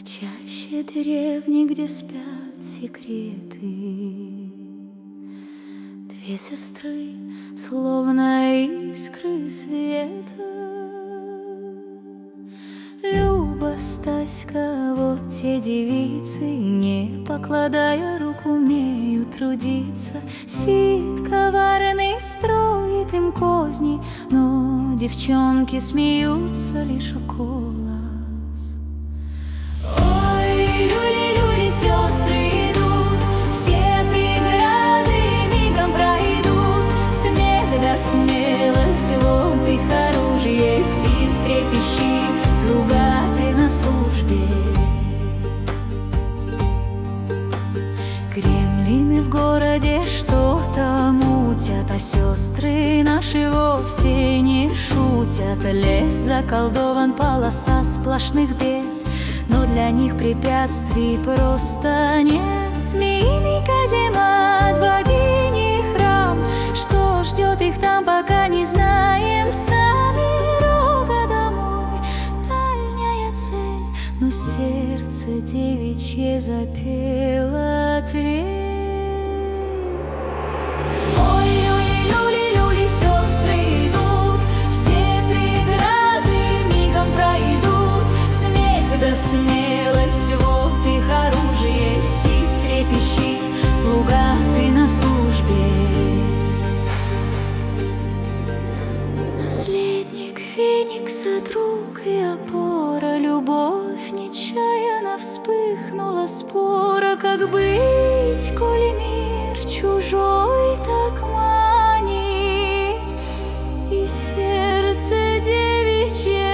В чаще деревни, где спят секреты, две сестры, словно искры света. Люба, Стаська, вот те девицы, не покладая рук, умеют трудиться. Сид коварный строит им козни, но девчонки смеются лишь около. Ой, люли-люли, сестры идут, все преграды мигом пройдут. Смех да смелость, вот их оружие. Сид трепещи, слуга ты на службе. Кремлины в городе что-то мутят, а сестры наши вовсе не шутят. Лес заколдован, полоса сплошных бед, но для них препятствий просто нет. Змеиный каземат, богини храм, что ждет их там, пока не знаем сами. Дорога домой, дальняя цель, но сердце девичье запело трель. Смелость, вот их оружие. Сид трепещи, слуга ты на службе. Наследник Феникса, друг и опора, любовь нечаянно вспыхнула спора. Как быть, коли мир чужой так манит, и сердце девичье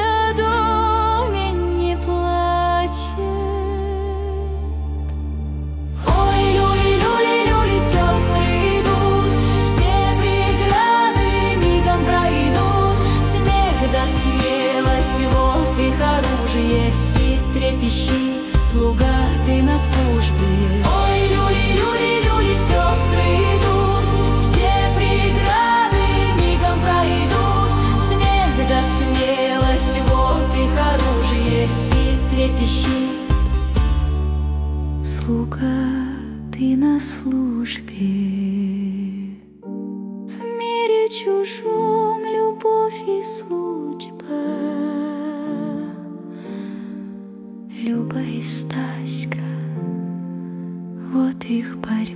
оружие. Сид трепещи, слуга ты на службе. Ой, люли-люли-люли, сестры идут, все преграды мигом пройдут. Смех да смелость, вот их оружие. Сид трепещи, слуга ты на службе. В мире чужом любовь и служба, Люба и Стаська, вот их борьба.